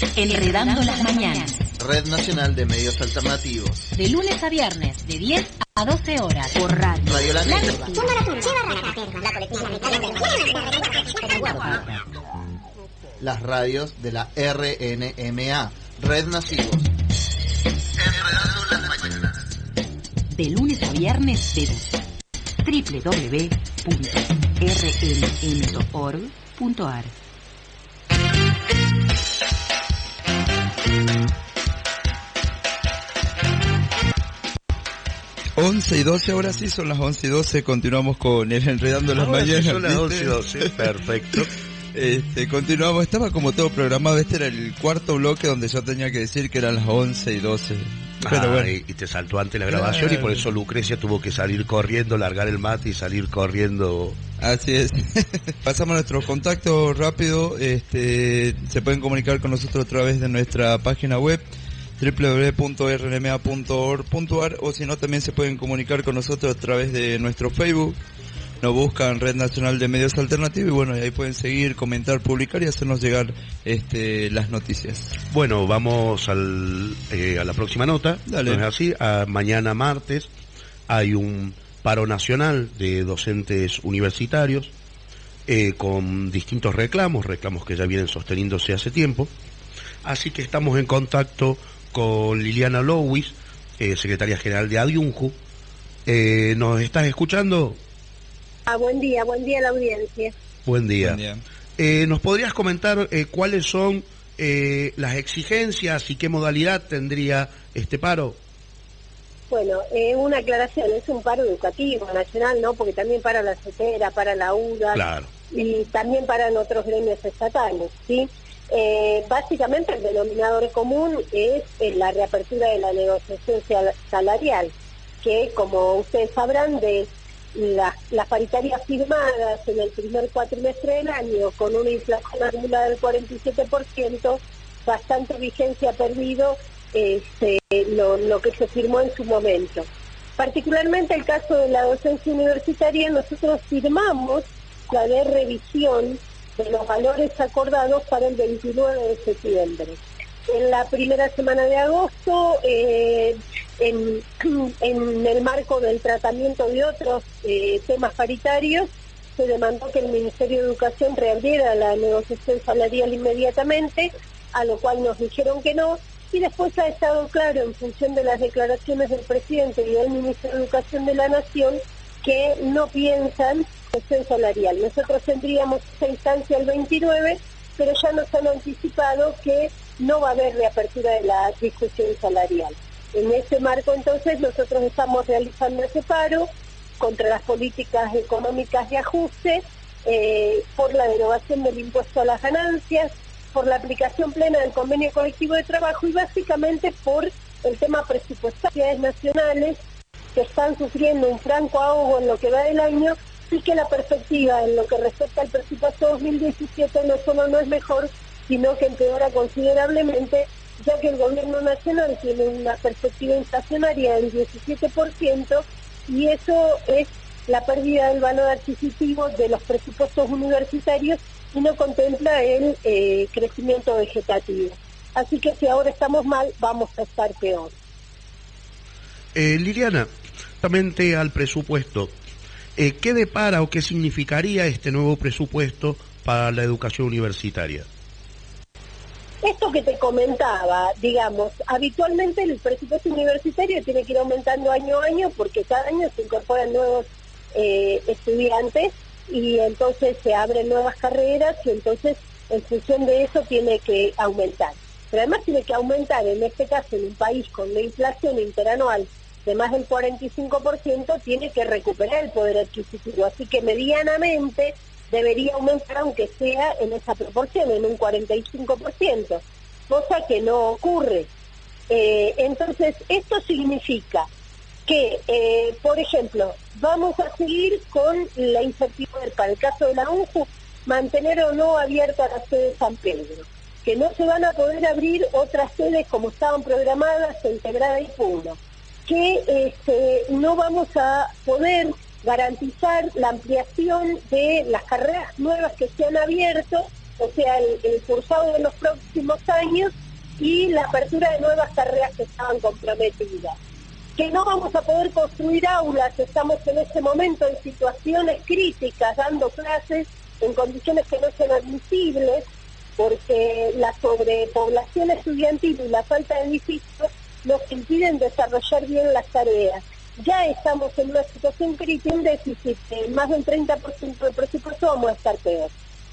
Enredando las mañanas. Red Nacional de Medios Alternativos. De lunes a viernes, de 10 a 12 horas, por radio. Radio La Negra. Las radios de la RNMA. Red Nativos. Enredando las mañanas. De lunes a viernes, de 12. www.rnm.org.ar. Once y 12, ahora sí son las 11:12, continuamos con el Enredando las Mañanas. Son las 11:12, perfecto. Continuamos, estaba como todo programado, este era el cuarto bloque donde yo tenía que decir que eran las 11:12. Pero bueno. Y te saltó antes la grabación, claro. Y por eso Lucrecia tuvo que salir corriendo, largar el mate y salir corriendo. Así es. Pasamos a nuestros contactos rápido. Se pueden comunicar con nosotros a través de nuestra página web www.rnma.org.ar, o si no también se pueden comunicar con nosotros a través de nuestro Facebook. Nos buscan Red Nacional de Medios Alternativos y bueno, ahí pueden seguir, comentar, publicar y hacernos llegar las noticias. Bueno, vamos a la próxima nota. Dale. ¿No es así? Mañana martes hay un paro nacional de docentes universitarios con distintos reclamos que ya vienen sosteniéndose hace tiempo. Así que estamos en contacto con Liliana Lowis, secretaria general de ADIUNJU. ¿Nos estás escuchando? Buen día a la audiencia. Buen día. ¿Nos podrías comentar cuáles son las exigencias y qué modalidad tendría este paro? Bueno, una aclaración, es un paro educativo nacional, ¿no? Porque también para la CETERA, para la UDA, claro, y también para otros gremios estatales, ¿sí? Básicamente el denominador común es la reapertura de la negociación salarial, que como ustedes sabrán, de las paritarias firmadas en el primer cuatrimestre del año con una inflación acumulada del 47%, bastante vigencia ha perdido lo que se firmó en su momento. Particularmente el caso de la docencia universitaria, nosotros firmamos la de revisión de los valores acordados para el 29 de septiembre. En la primera semana de agosto, en el marco del tratamiento de otros temas paritarios, se demandó que el Ministerio de Educación reabriera la negociación salarial inmediatamente, a lo cual nos dijeron que no, y después ha estado claro, en función de las declaraciones del presidente y del Ministro de Educación de la Nación, que no piensan negociación salarial. Nosotros tendríamos esa instancia el 29, pero ya nos han anticipado que no va a haber reapertura de la discusión salarial. En ese marco, entonces, nosotros estamos realizando ese paro contra las políticas económicas de ajuste, por la derogación del impuesto a las ganancias, por la aplicación plena del convenio colectivo de trabajo y básicamente por el tema presupuestarias nacionales que están sufriendo un franco ahogo en lo que va del año, y que la perspectiva en lo que respecta al presupuesto 2017 no solo no es mejor, sino que empeora considerablemente, ya que el gobierno nacional tiene una perspectiva inflacionaria del 17%, y eso es la pérdida del valor adquisitivo de los presupuestos universitarios y no contempla el crecimiento vegetativo. Así que si ahora estamos mal, vamos a estar peor. Liliana, justamente al presupuesto, ¿qué depara o qué significaría este nuevo presupuesto para la educación universitaria? Esto que te comentaba, digamos, habitualmente el presupuesto universitario tiene que ir aumentando año a año porque cada año se incorporan nuevos estudiantes y entonces se abren nuevas carreras y entonces en función de eso tiene que aumentar. Pero además tiene que aumentar, en este caso en un país con una inflación interanual de más del 45%, tiene que recuperar el poder adquisitivo, así que medianamente debería aumentar, aunque sea en esa proporción, en un 45%, cosa que no ocurre. Entonces, esto significa que, por ejemplo, vamos a seguir con la incertidumbre, para el caso de la UNJU, mantener o no abierta la sede de San Pedro, que no se van a poder abrir otras sedes como estaban programadas en Quebrada y Puno, que no vamos a poder garantizar la ampliación de las carreras nuevas que se han abierto o sea, el cursado de los próximos años y la apertura de nuevas carreras que estaban comprometidas. Que no vamos a poder construir aulas, estamos en este momento en situaciones críticas, dando clases en condiciones que no son admisibles, porque la sobrepoblación estudiantil y la falta de edificios nos impiden desarrollar bien las tareas. Ya estamos en una situación crítica, un déficit de más del 30% del presupuesto, vamos a estar peor.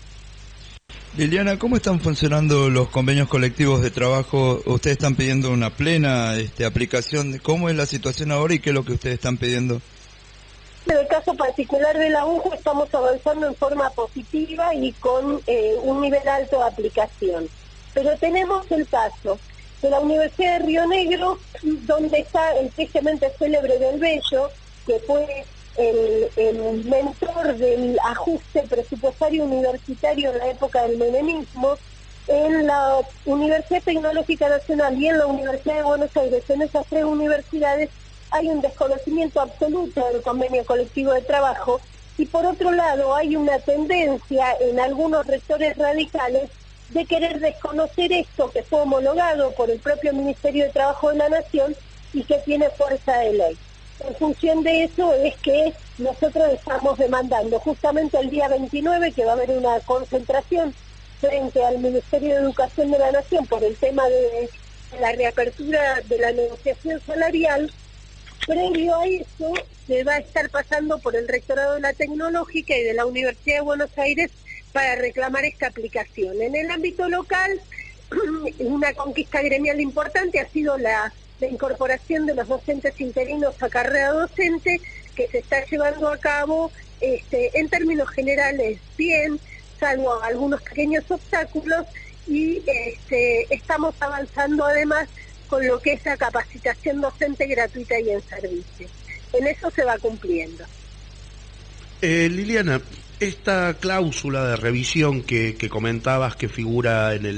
Liliana, ¿cómo están funcionando los convenios colectivos de trabajo? Ustedes están pidiendo una plena aplicación. ¿Cómo es la situación ahora y qué es lo que ustedes están pidiendo? En el caso particular de la UNJU estamos avanzando en forma positiva y con un nivel alto de aplicación. Pero tenemos el caso de la Universidad de Río Negro, donde está el tristemente célebre Del Bello, que fue el mentor del ajuste presupuestario universitario en la época del menemismo. En la Universidad Tecnológica Nacional y en la Universidad de Buenos Aires, en esas tres universidades, hay un desconocimiento absoluto del convenio colectivo de trabajo, y por otro lado hay una tendencia en algunos rectores radicales de querer desconocer esto que fue homologado por el propio Ministerio de Trabajo de la Nación y que tiene fuerza de ley. En función de eso es que nosotros estamos demandando justamente el día 29, que va a haber una concentración frente al Ministerio de Educación de la Nación por el tema de la reapertura de la negociación salarial. Previo a eso se va a estar pasando por el Rectorado de la Tecnológica y de la Universidad de Buenos Aires para reclamar esta aplicación. En el ámbito local, una conquista gremial importante ha sido la incorporación de los docentes interinos a carrera docente, que se está llevando a cabo en términos generales bien, salvo algunos pequeños obstáculos, y estamos avanzando además con lo que es la capacitación docente gratuita y en servicio. En eso se va cumpliendo. Liliana, esta cláusula de revisión que comentabas que figura en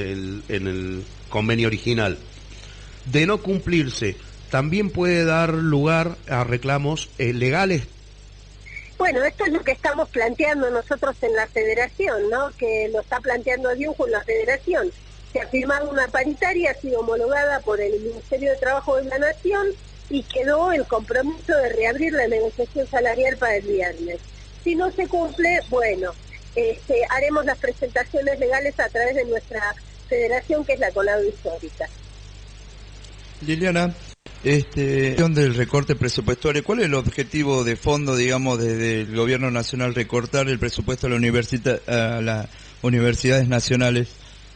el convenio original, de no cumplirse, ¿también puede dar lugar a reclamos legales? Bueno, esto es lo que estamos planteando nosotros en la federación, ¿no? Que lo está planteando Diunjo en la federación. Se ha firmado una paritaria, ha sido homologada por el Ministerio de Trabajo de la Nación y quedó el compromiso de reabrir la negociación salarial para el viernes. Si no se cumple, bueno, haremos las presentaciones legales a través de nuestra federación, que es la Colado Histórica. Liliana, del recorte presupuestario, ¿cuál es el objetivo de fondo, digamos, desde el gobierno nacional, recortar el presupuesto a las universidades nacionales?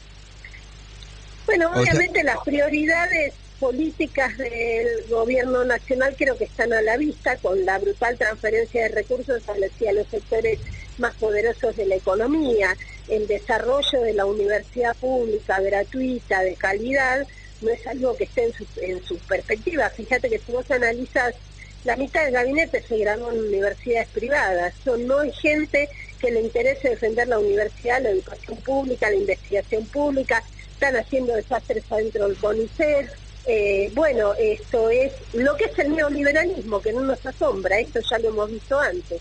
Bueno, obviamente las prioridades políticas del gobierno nacional creo que están a la vista, con la brutal transferencia de recursos hacia los sectores más poderosos de la economía. El desarrollo de la universidad pública, gratuita, de calidad, no es algo que esté en su perspectiva. Fíjate que si vos analizás, la mitad del gabinete se graduó en universidades privadas. No hay gente que le interese defender la universidad, la educación pública, la investigación pública. Están haciendo desastres adentro del CONICET. Bueno, esto es lo que es el neoliberalismo, que no nos asombra, esto ya lo hemos visto antes.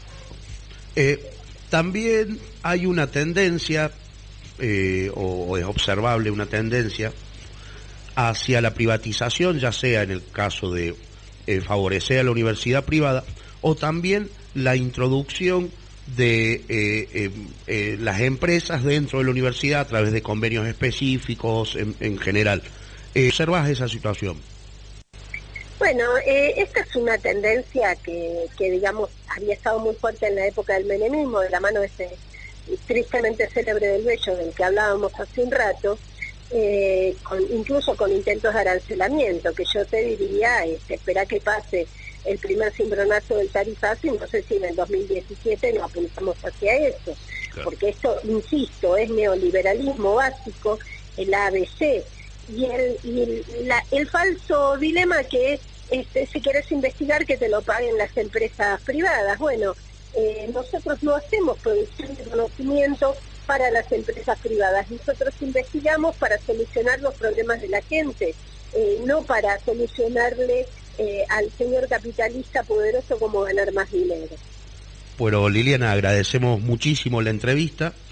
También hay una tendencia, o es observable una tendencia, hacia la privatización, ya sea en el caso de favorecer a la universidad privada, o también la introducción de las empresas dentro de la universidad a través de convenios específicos en general. ¿Observas esa situación? Bueno, esta es una tendencia que digamos había estado muy fuerte en la época del menemismo, de la mano de ese tristemente célebre Del Bello del que hablábamos hace un rato, incluso con intentos de arancelamiento, que yo te diría, espera que pase el primer cimbronazo del tarifazo y no sé si en el 2017 nos apuntamos hacia eso, claro. Porque esto, insisto, es neoliberalismo básico, el ABC, y el falso dilema que es, si querés investigar, que te lo paguen las empresas privadas. Bueno, nosotros no hacemos producción de conocimiento para las empresas privadas, nosotros investigamos para solucionar los problemas de la gente, no para solucionarle al señor capitalista poderoso cómo ganar más dinero. Bueno, Liliana, agradecemos muchísimo la entrevista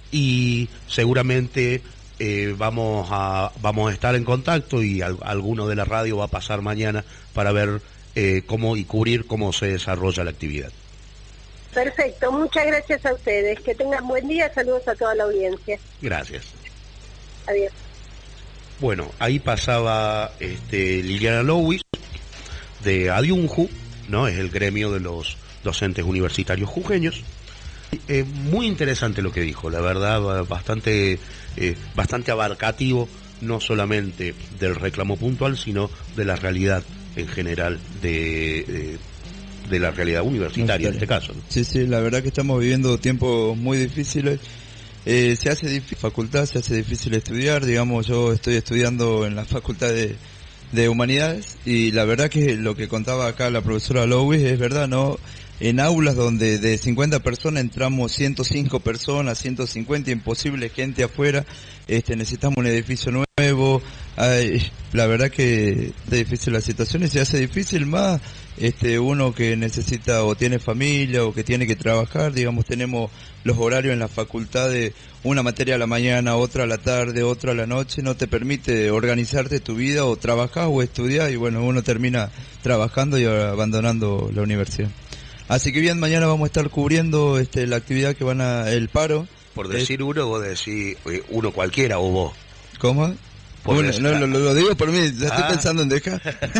y seguramente vamos a estar en contacto y alguno de la radio va a pasar mañana para ver cómo y cubrir cómo se desarrolla la actividad. Perfecto, muchas gracias a ustedes. Que tengan buen día, saludos a toda la audiencia. Gracias. Adiós. Bueno, ahí pasaba Liliana Lowis de Adiunju, ¿no? Es el gremio de los docentes universitarios jujeños. Muy interesante lo que dijo, la verdad, bastante abarcativo, no solamente del reclamo puntual, sino de la realidad en general de la realidad universitaria en este caso, ¿no? Sí, la verdad que estamos viviendo tiempos muy difíciles. Se hace difícil facultad, se hace difícil estudiar, digamos, yo estoy estudiando en la facultad de Humanidades y la verdad que lo que contaba acá la profesora Lowis es verdad, ¿no? En aulas donde de 50 personas entramos 105 personas, 150, imposible, gente afuera, necesitamos un edificio nuevo, la verdad que es difícil la situación y se hace difícil más, uno que necesita o tiene familia o que tiene que trabajar, digamos, tenemos los horarios en la facultad de una materia a la mañana, otra a la tarde, otra a la noche, no te permite organizarte tu vida o trabajar o estudiar y bueno, uno termina trabajando y abandonando la universidad. Así que bien, mañana vamos a estar cubriendo la actividad que el paro. Por decir uno, vos decís uno cualquiera o vos. ¿Cómo? Lo digo por mí, ya estoy pensando en dejar.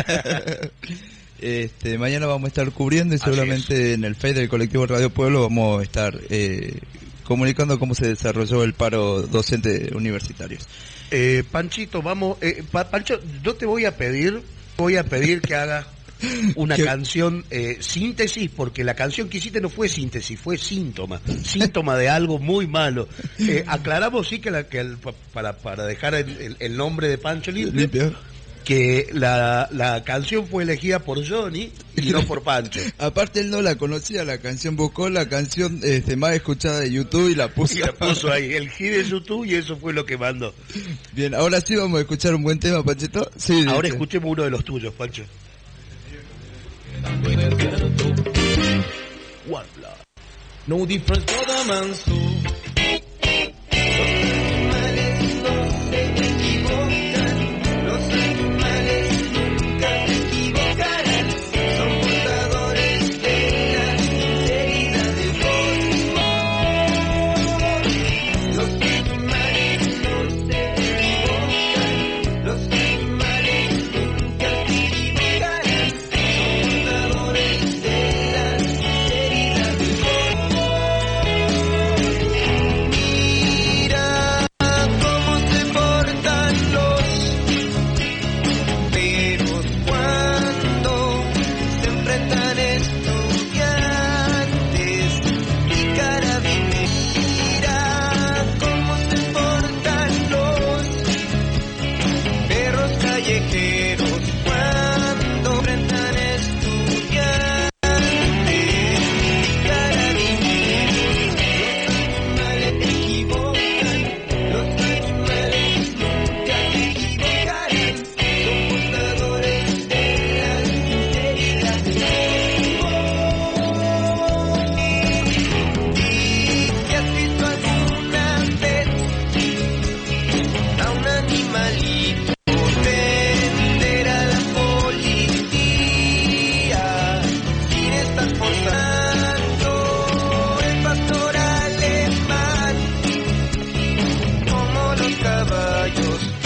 Mañana vamos a estar cubriendo y seguramente en el Face del colectivo Radio Pueblo vamos a estar comunicando cómo se desarrolló el paro docente universitarios. Panchito, vamos, Pancho, yo te voy a pedir que hagas una canción síntesis, porque la canción que hiciste no fue síntesis, fue síntoma de algo muy malo. Aclaramos sí que para dejar el nombre de Pancho limpio, que la canción fue elegida por Johnny y no por Pancho. Aparte él no la conocía la canción, buscó la canción más escuchada de YouTube y la puso. Y la puso ahí, el hit de YouTube, y eso fue lo que mandó. Bien, ahora sí vamos a escuchar un buen tema, Panchito. Sí, ahora escuchemos uno de los tuyos, Pancho. One blood. No difference for the man, so. Los animales nunca se equivocarán. Son portadores de la sinceridad del cosmos. Los animales no se equivocan. Los animales nunca se equivocarán. Son portadores de la sinceridad del cosmos. Mira cómo se portan los perros cuando se enfrentan estudiantes y carabineros. Mira cómo se portan los perros callejeros cuando enfrentan estudiantes y carabineros. Los animales equivocan, los animales nunca se equivocarán. Son portadores de la sinceridad del cosmos. ¿Y has visto alguna vez a un animalito defender a la policía sin estar forzando? El pastor alemán, como los caballos